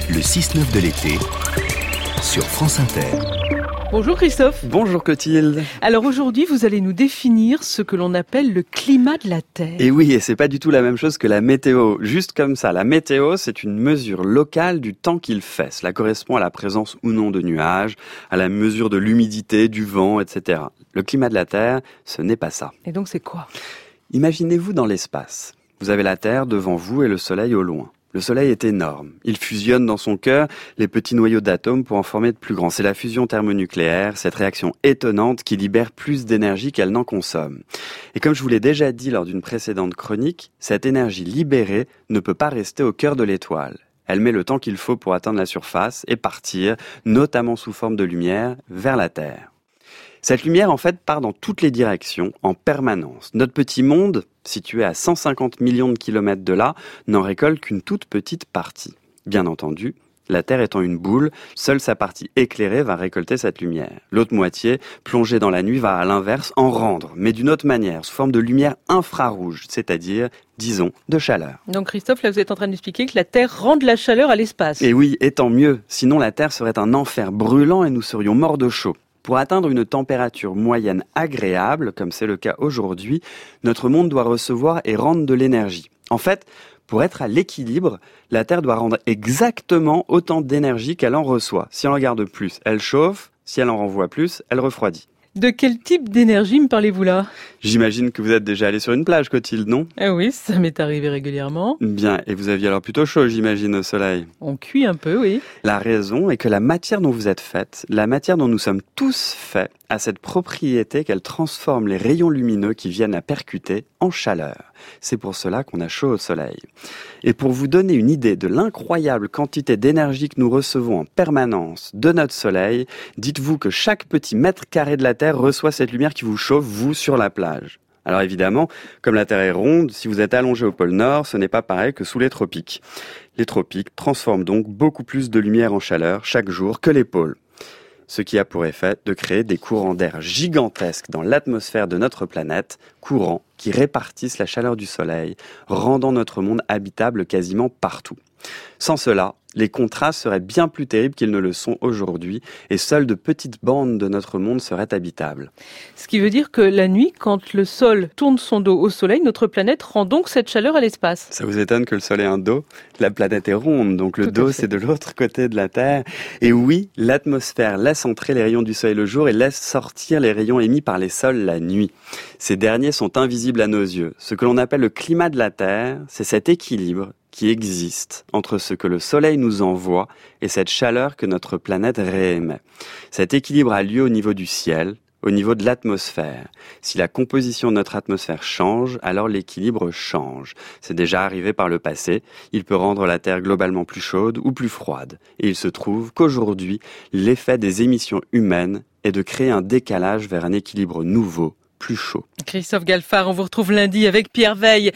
Le 6-9 de l'été sur France Inter. Bonjour Christophe. Bonjour Clotilde. Alors aujourd'hui, vous allez nous définir ce que l'on appelle le climat de la Terre. Et oui, et c'est pas du tout la même chose que la météo. Juste comme ça, la météo, c'est une mesure locale du temps qu'il fait. Cela correspond à la présence ou non de nuages, à la mesure de l'humidité, du vent, etc. Le climat de la Terre, ce n'est pas ça. Et donc c'est quoi ? Imaginez-vous dans l'espace. Vous avez la Terre devant vous et le Soleil au loin. Le Soleil est énorme. Il fusionne dans son cœur les petits noyaux d'atomes pour en former de plus grands. C'est la fusion thermonucléaire, cette réaction étonnante qui libère plus d'énergie qu'elle n'en consomme. Et comme je vous l'ai déjà dit lors d'une précédente chronique, cette énergie libérée ne peut pas rester au cœur de l'étoile. Elle met le temps qu'il faut pour atteindre la surface et partir, notamment sous forme de lumière, vers la Terre. Cette lumière, en fait, part dans toutes les directions, en permanence. Notre petit monde, situé à 150 millions de kilomètres de là, n'en récolte qu'une toute petite partie. Bien entendu, la Terre étant une boule, seule sa partie éclairée va récolter cette lumière. L'autre moitié, plongée dans la nuit, va à l'inverse en rendre, mais d'une autre manière, sous forme de lumière infrarouge, c'est-à-dire, disons, de chaleur. Donc Christophe, là vous êtes en train d'expliquer que la Terre rend de la chaleur à l'espace. Et oui, et tant mieux, sinon la Terre serait un enfer brûlant et nous serions morts de chaud. Pour atteindre une température moyenne agréable, comme c'est le cas aujourd'hui, notre monde doit recevoir et rendre de l'énergie. En fait, pour être à l'équilibre, la Terre doit rendre exactement autant d'énergie qu'elle en reçoit. Si elle en garde plus, elle chauffe. Si elle en renvoie plus, elle refroidit. De quel type d'énergie me parlez-vous là ? J'imagine que vous êtes déjà allé sur une plage, Clotilde, non ? Ah oui, ça m'est arrivé régulièrement. Bien, et vous aviez alors plutôt chaud, j'imagine, au soleil. On cuit un peu, oui. La raison est que la matière dont vous êtes faite, la matière dont nous sommes tous faits, a cette propriété qu'elle transforme les rayons lumineux qui viennent la percuter en chaleur. C'est pour cela qu'on a chaud au soleil. Et pour vous donner une idée de l'incroyable quantité d'énergie que nous recevons en permanence de notre soleil, dites-vous que chaque petit mètre carré de la Terre reçoit cette lumière qui vous chauffe, vous, sur la plage. Alors évidemment, comme la Terre est ronde, si vous êtes allongé au pôle Nord, ce n'est pas pareil que sous les tropiques. Les tropiques transforment donc beaucoup plus de lumière en chaleur chaque jour que les pôles. Ce qui a pour effet de créer des courants d'air gigantesques dans l'atmosphère de notre planète, courants qui répartissent la chaleur du soleil, rendant notre monde habitable quasiment partout. Sans cela, les contrastes seraient bien plus terribles qu'ils ne le sont aujourd'hui, et seules de petites bandes de notre monde seraient habitables. Ce qui veut dire que la nuit, quand le sol tourne son dos au soleil, notre planète rend donc cette chaleur à l'espace. Ça vous étonne que le sol ait un dos ? La planète est ronde, donc le dos c'est de l'autre côté de la Terre. Et oui, l'atmosphère laisse entrer les rayons du soleil le jour et laisse sortir les rayons émis par les sols la nuit. Ces derniers sont invisibles à nos yeux. Ce que l'on appelle le climat de la Terre, c'est cet équilibre qui existe entre ce que le soleil nous envoie et cette chaleur que notre planète réémet. Cet équilibre a lieu au niveau du ciel, au niveau de l'atmosphère. Si la composition de notre atmosphère change, alors l'équilibre change. C'est déjà arrivé par le passé. Il peut rendre la Terre globalement plus chaude ou plus froide. Et il se trouve qu'aujourd'hui, l'effet des émissions humaines est de créer un décalage vers un équilibre nouveau, plus chaud. Christophe Galfard, on vous retrouve lundi avec Pierre Veille.